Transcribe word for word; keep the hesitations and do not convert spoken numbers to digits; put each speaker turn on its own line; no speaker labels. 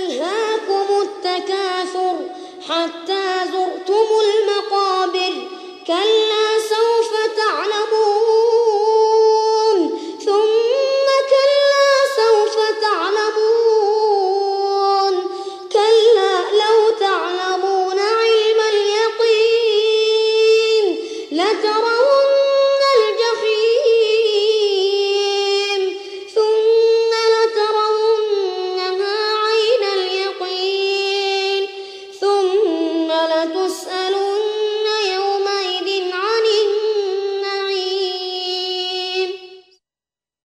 ألهاكم التكاثر حتى زرتم المقابر كلا سوف تعلمون ثم كلا سوف تعلمون كلا لو تعلمون علم اليقين لترى